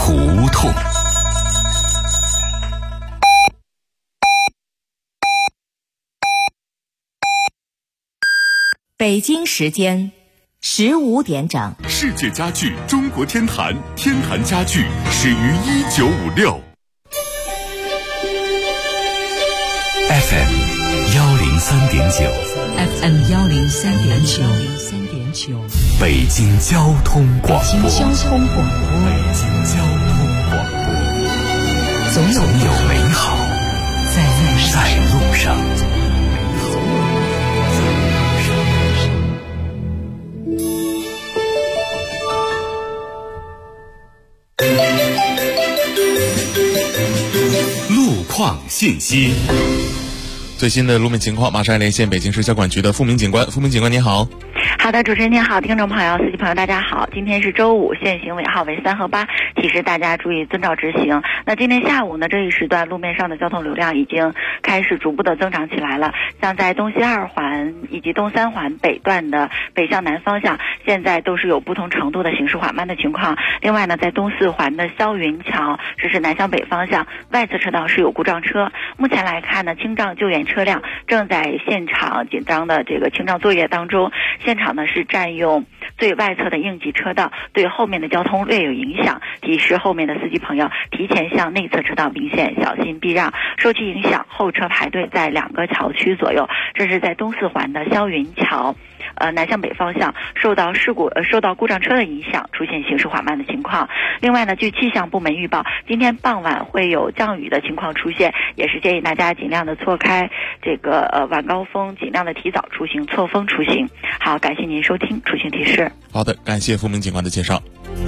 胡同。 北京时间15点整。 世界家具中国天坛，天坛家具始于1956。FM 103.9 FM 103.9， 北京交通广播。 北京交通广播，总有美好在路上。 路况信息。最新的路面情况，马上连线北京市交管局的付明警官。付明警官您好。 好的，主持人您好，听众朋友、司机朋友大家好。今天是周五，限行尾号为3和8，提示大家注意遵照执行。那今天下午呢，这一时段路面上的交通流量已经开始逐步的增长起来了。像在东西2环以及东3环北段的北向南方向，现在都是有不同程度的行驶缓慢的情况。另外呢，在东4环的霄云桥，这是南向北方向外侧车道是有故障车。目前来看呢，清障救援车辆正在现场紧张的这个清障作业当中。现场呢是占用最外侧的应急车道，对后面的交通略有影响，提示后面的司机朋友提前向内侧车道明线小心避让。受其影响，后车排队在2个桥区左右。这是在东4环的霄云桥南向北方向受到故障车的影响，出现行驶缓慢的情况。另外呢，据气象部门预报，今天傍晚会有降雨的情况出现，也是建议大家尽量的错开这个晚高峰，尽量的提早出行，错峰出行。好，感谢您收听出行提示。 好的，感谢付明警官的介绍。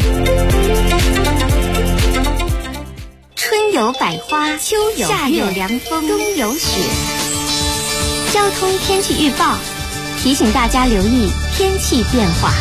春有百花，秋有夏有凉风，冬有雪。交通天气预报提醒大家留意天气变化。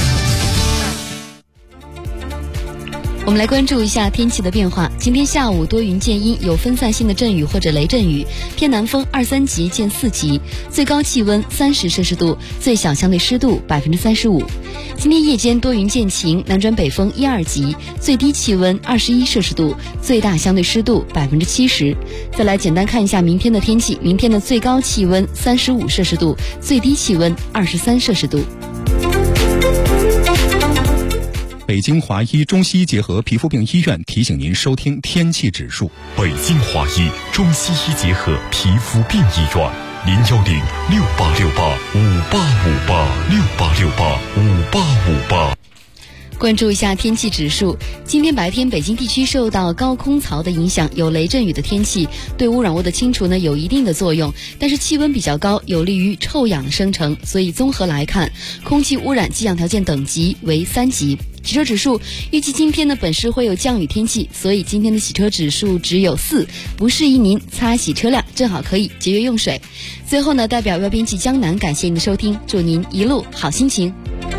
我们来关注一下天气的变化。今天下午多云见阴，有分散性的阵雨或者雷阵雨，偏南风2、3级见4级，最高气温30摄氏度，最小相对湿度35%。今天夜间多云见晴，南转北风1、2级，最低气温21摄氏度，最大相对湿度70%。再来简单看一下明天的天气，明天的最高气温35摄氏度，最低气温23摄氏度。 北京华医中西医结合皮肤病医院提醒您收听天气指数。 北京华医中西医结合皮肤病医院，0106868585858，68685858。 关注一下天气指数。今天白天北京地区受到高空槽的影响，有雷阵雨的天气，对污染物的清除呢有一定的作用，但是气温比较高，有利于臭氧的生成，所以综合来看，空气污染迹象条件等级为3级。洗车指数预计今天呢本市会有降雨天气，所以今天的洗车指数只有4，不适宜您擦洗车辆，正好可以节约用水。最后呢，代表标编辑江南感谢您的收听，祝您一路好心情。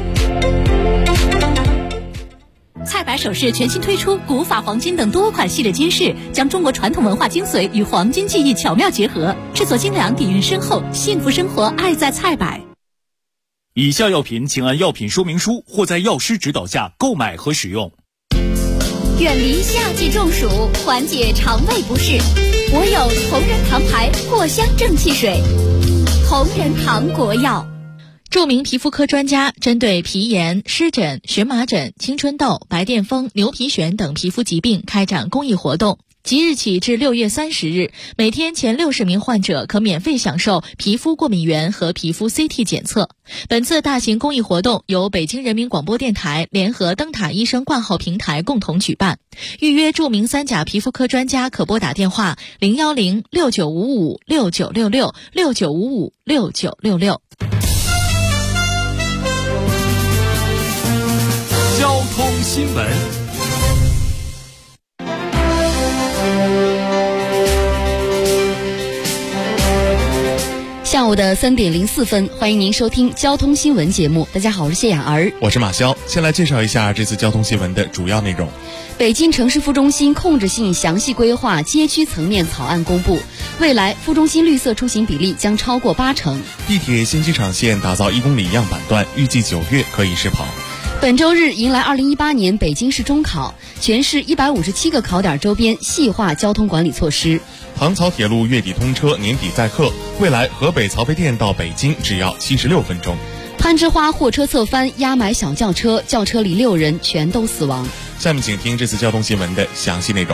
菜百首饰全新推出古法黄金等多款系列金饰，将中国传统文化精髓与黄金技艺巧妙结合，制作精良，底蕴深厚，幸福生活爱在菜百。 以下药品请按药品说明书或在药师指导下购买和使用。 远离夏季中暑，缓解肠胃不适，我有同仁堂牌藿香正气水。同仁堂国药。 著名皮肤科专家针对皮炎、湿疹、荨麻疹、青春痘、白癜风、牛皮癣等皮肤疾病开展公益活动。即日起至6月30日，每天前60名患者可免费享受皮肤过敏原和皮肤 CT 检测。本次大型公益活动由北京人民广播电台联合灯塔医生挂号平台共同举办。预约著名3甲皮肤科专家可拨打电话010-6955-6966，6955-6966。 交通新闻。 下午的3点04分，欢迎您收听交通新闻节目。大家好，我是谢雅儿， 我是马潇。先来介绍一下这次交通新闻的主要内容。 北京城市副中心控制性详细规划街区层面草案公布，未来副中心绿色出行比例将超过80%。 地铁新机场线打造1公里样板段，预计9月可以试跑。 本周日迎来2018年北京市中考，全市157个考点周边细化交通管理措施。 杭曹铁路月底通车，年底载客，未来河北曹妃甸到北京只要76分钟。 攀枝花货车侧翻压埋小轿车，轿车里6人全都死亡。 下面请听这次交通新闻的详细内容。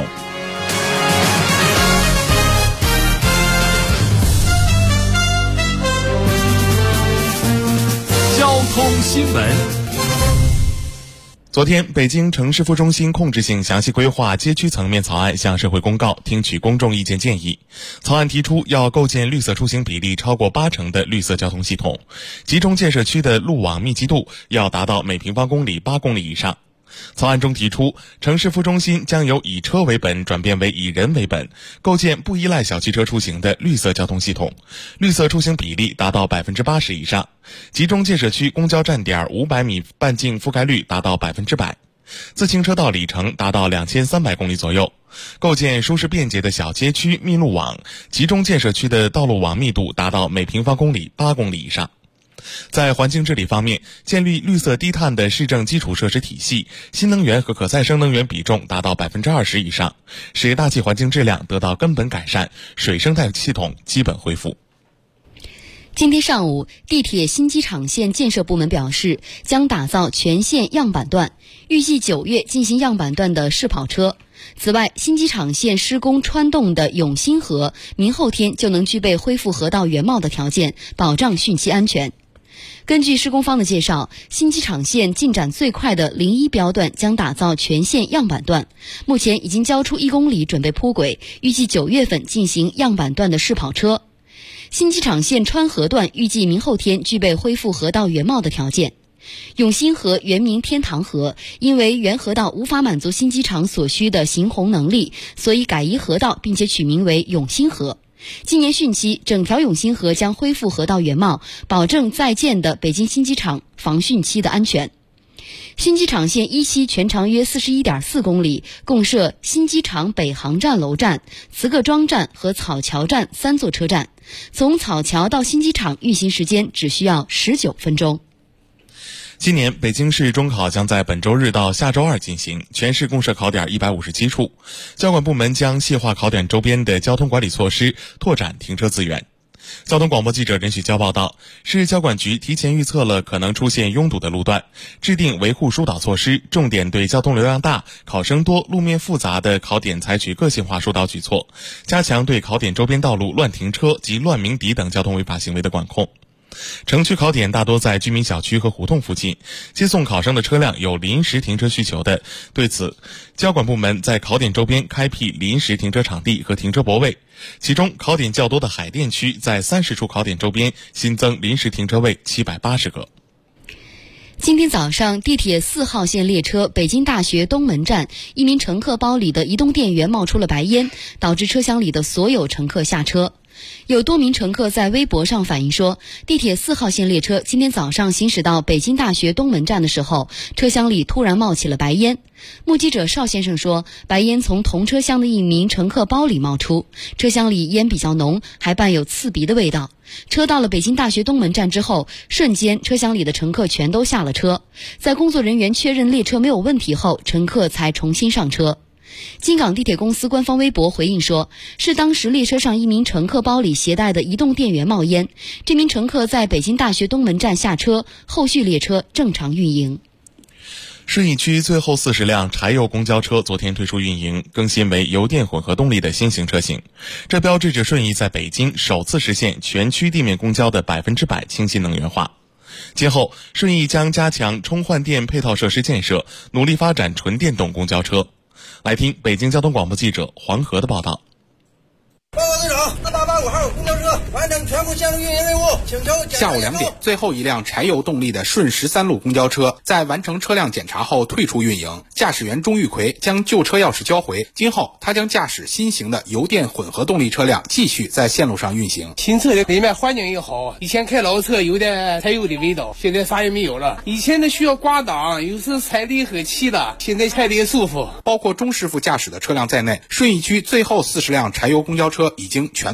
交通新闻。 昨天，北京城市副中心控制性详细规划街区层面草案向社会公告，听取公众意见建议。草案提出要构建绿色出行比例超过80%的绿色交通系统，集中建设区的路网密集度要达到每平方公里8公里以上。草案中提出，城市副中心将由以车为本转变为以人为本，构建不依赖小汽车出行的绿色交通系统，绿色出行比例达到80%以上，集中建设区公交站点500米半径覆盖率达到100%，自行车道里程达到2300公里左右，构建舒适便捷的小街区密路网，集中建设区的道路网密度达到每平方公里8公里以上。在环境治理方面，建立绿色低碳的市政基础设施体系，新能源和可再生能源比重达到20%以上，使大气环境质量得到根本改善，水生态系统基本恢复。 今天上午，地铁新机场线建设部门表示，将打造全线样板段，预计9月进行样板段的试跑车。此外，新机场线施工穿洞的永兴河，明后天就能具备恢复河道原貌的条件，保障汛期安全。根据施工方的介绍，新机场线进展最快的01标段将打造全线样板段，目前已经交出1公里准备铺轨，预计9月份进行样板段的试跑车。新机场线川河段预计明后天具备恢复河道原貌的条件。永兴河原名天堂河，因为原河道无法满足新机场所需的行洪能力，所以改移河道，并且取名为永兴河。今年汛期，整条永兴河将恢复河道原貌，保证在建的北京新机场防汛期的安全。新机场线一期全长约41.4公里，共设新机场北航站楼站、慈各庄站和草桥站3座车站，从草桥到新机场运行时间只需要19分钟。 今年北京市中考将在本周日到下周二进行，全市共设考点157处。交管部门将细化考点周边的交通管理措施，拓展停车资源。交通广播记者任许娇报道，市交管局提前预测了可能出现拥堵的路段，制定维护疏导措施，重点对交通流量大、考生多、路面复杂的考点采取个性化疏导举措，加强对考点周边道路乱停车及乱鸣笛等交通违法行为的管控。城区考点大多在居民小区和胡同附近，接送考生的车辆有临时停车需求的，对此，交管部门在考点周边开辟临时停车场地和停车泊位，其中考点较多的海淀区在30处考点周边新增临时停车位780个。 今天早上，地铁4号线列车北京大学东门站，一名乘客包里的移动电源冒出了白烟，导致车厢里的所有乘客下车。有多名乘客在微博上反映说，地铁4号线列车今天早上行驶到北京大学东门站的时候，车厢里突然冒起了白烟。目击者邵先生说，白烟从同车厢的一名乘客包里冒出，车厢里烟比较浓，还伴有刺鼻的味道。车到了北京大学东门站之后，瞬间车厢里的乘客全都下了车，在工作人员确认列车没有问题后，乘客才重新上车。京港地铁公司官方微博回应说，是当时列车上一名乘客包里携带的移动电源冒烟，这名乘客在北京大学东门站下车，后续列车正常运营。 顺义区最后40辆柴油公交车昨天推出运营，更新为油电混合动力的新型车型，这标志着顺义在北京首次实现全区地面公交的100%清新能源化。今后，顺义将加强充换电配套设施建设，努力发展纯电动公交车。来听北京交通广播记者黄河的报道。 报告队长，485号公交车完成全部线路运营任务，请求下午2点，最后一辆柴油动力的顺13路公交车在完成车辆检查后退出运营，驾驶员钟玉奎将旧车钥匙交回，今后他将驾驶新型的油电混合动力车辆继续在线路上运行。 新车的里面环境也好，以前开老车有点柴油的味道，现在啥也没有了。以前的需要挂档，有时踩离合器的，现在踩得也舒服。 包括钟师傅驾驶的车辆在内，顺义区最后40辆柴油公交车已经全部完成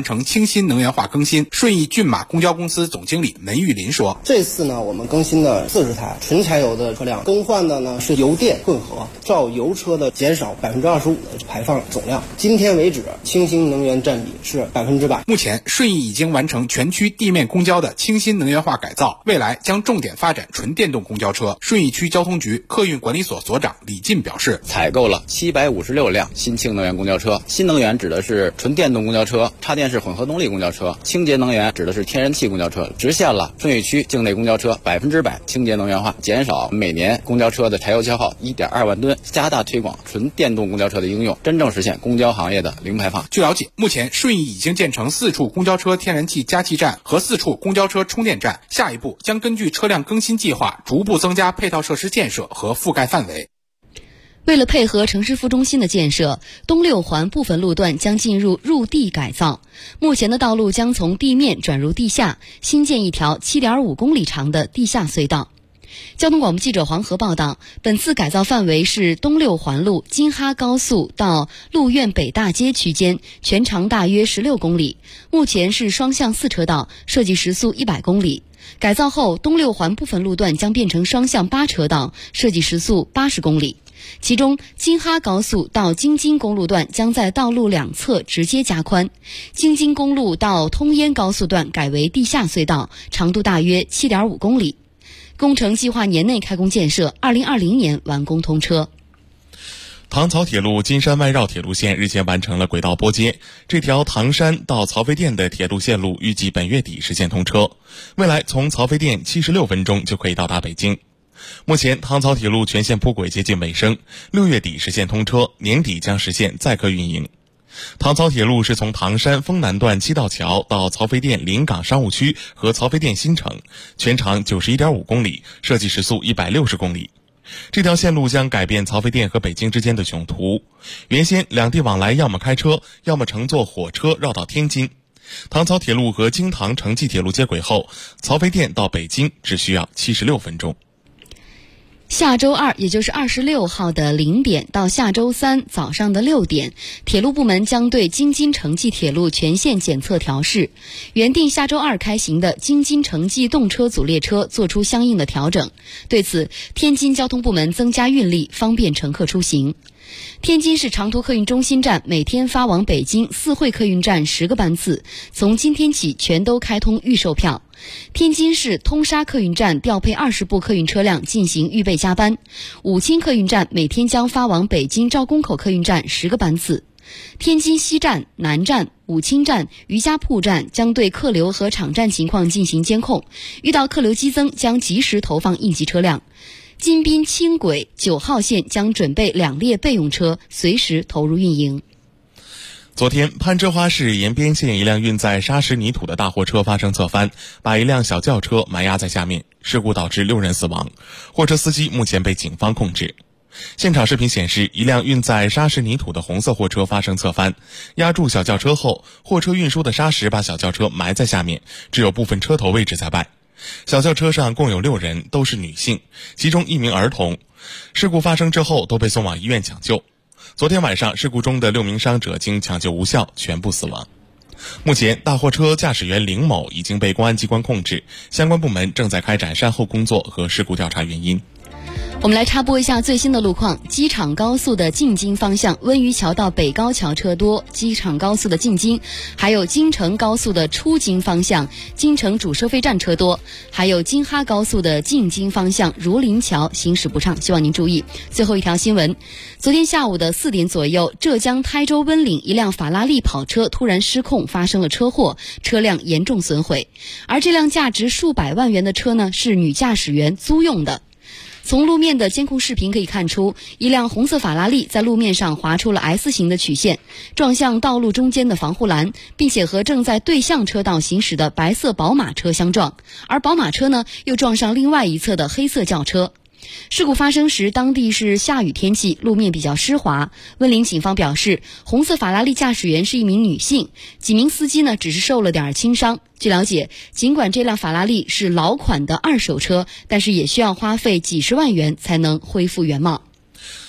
成清新能源化更新。顺义骏马公交公司总经理门玉林说：“ 这次呢，我们更新的40台纯柴油的车辆，更换的呢是油电混合，照油车的减少25%的排放总量。今天为止，清新能源占比是100%。 目前，顺义已经完成全区地面公交的清新能源化改造，未来将重点发展纯电动公交车。顺义区交通局客运管理所所长李进表示， 采购了756辆新氢能源公交车。新能源指的是纯电动公交车、插电式混合动力公交车；清洁能源指的是天然气公交车。实现了顺义区境内公交车100%清洁能源化，减少每年公交车的柴油消耗1.2万吨，加大推广纯电动公交车的应用，真正实现公交行业的零排放。 据了解，目前顺义已经建成4处公交车天然气加气站和4处公交车充电站，下一步将根据车辆更新计划，逐步增加配套设施建设和覆盖范围。 为了配合城市副中心的建设，东六环部分路段将进入入地改造。目前的道路将从地面转入地下，新建一条7.5公里长的地下隧道。交通广播记者黄河报道，本次改造范围是东六环路京哈高速到路苑北大街区间，全长大约16公里，目前是双向4车道，设计时速100公里。改造后，东六环部分路段将变成双向8车道，设计时速80公里。其中，京哈高速到京津公路段将在道路两侧直接加宽，京津公路到通燕高速段改为地下隧道，长度大约7.5公里。工程计划年内开工建设，2020年完工通车。 唐曹铁路金山外绕铁路线日前完成了轨道拨接，这条唐山到曹妃甸的铁路线路预计本月底实现通车，未来从曹妃甸76分钟就可以到达北京。目前唐曹铁路全线铺轨接近尾声，6月底实现通车，年底将实现载客运营。唐曹铁路是从唐山丰南段七道桥到曹妃甸临港商务区和曹妃甸新城，全长91.5公里，设计时速160公里。这条线路将改变曹妃甸和北京之间的迥图，原先两地往来要么开车，要么乘坐火车绕到天津。唐曹铁路和京唐城际铁路接轨后，曹妃甸到北京只需要76分钟。 下周2，也就是26号的0点到下周3早上的6点，铁路部门将对京津城际铁路全线检测调试，原定下周2开行的京津城际动车组列车做出相应的调整。对此，天津交通部门增加运力，方便乘客出行。天津市长途客运中心站每天发往北京4惠客运站10个班次，从今天起全都开通预售票。天津市通沙客运站调配20部客运车辆进行预备加班。武清客运站每天将发往北京赵公口客运站10个班次。天津西站、南站、武清站、余家铺站将对客流和场站情况进行监控，遇到客流激增将及时投放应急车辆。京滨轻轨9号线将准备2列备用车，随时投入运营。 昨天，攀枝花市延边县一辆运载砂石泥土的大货车发生侧翻，把一辆小轿车埋压在下面，事故导致6人死亡，货车司机目前被警方控制。现场视频显示，一辆运载砂石泥土的红色货车发生侧翻，压住小轿车后，货车运输的砂石把小轿车埋在下面，只有部分车头位置在外。小轿车上共有6人，都是女性，其中1名儿童。事故发生之后都被送往医院抢救。昨天晚上，事故中的6名伤者经抢救无效，全部死亡。目前，大货车驾驶员林某已经被公安机关控制，相关部门正在开展善后工作和事故调查原因。 我们来插播一下最新的路况。机场高速的进京方向温榆桥到北高桥车多，机场高速的进京，还有京承高速的出京方向京承主收费站车多，还有京哈高速的进京方向儒林桥行驶不畅，希望您注意。最后一条新闻，昨天下午的4点左右，浙江台州温岭一辆法拉利跑车突然失控发生了车祸，车辆严重损毁，而这辆价值数百万元的车呢，是女驾驶员租用的。从路面的监控视频可以看出，一辆红色法拉利在路面上划出了 S 型的曲线，撞向道路中间的防护栏，并且和正在对向车道行驶的白色宝马车相撞，而宝马车呢又撞上另外一侧的黑色轿车。事故发生时，当地是下雨天气，路面比较湿滑。温岭警方表示，红色法拉利驾驶员是一名女性，几名司机呢只是受了点轻伤。据了解，尽管这辆法拉利是老款的2手车，但是也需要花费几十万元才能恢复原貌。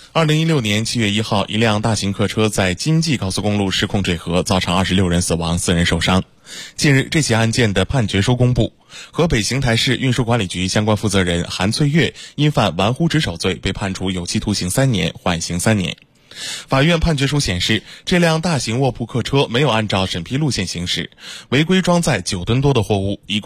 2016年7月1号，一辆大型客车在京济高速公路失控坠河，造成26人死亡，4人受伤。近日，这起案件的判决书公布，河北邢台市运输管理局相关负责人韩翠月因犯玩忽职守罪，被判处有期徒刑3年，缓刑3年。法院判决书显示，这辆大型卧铺客车没有按照审批路线行驶，违规装载9吨多的货物，一共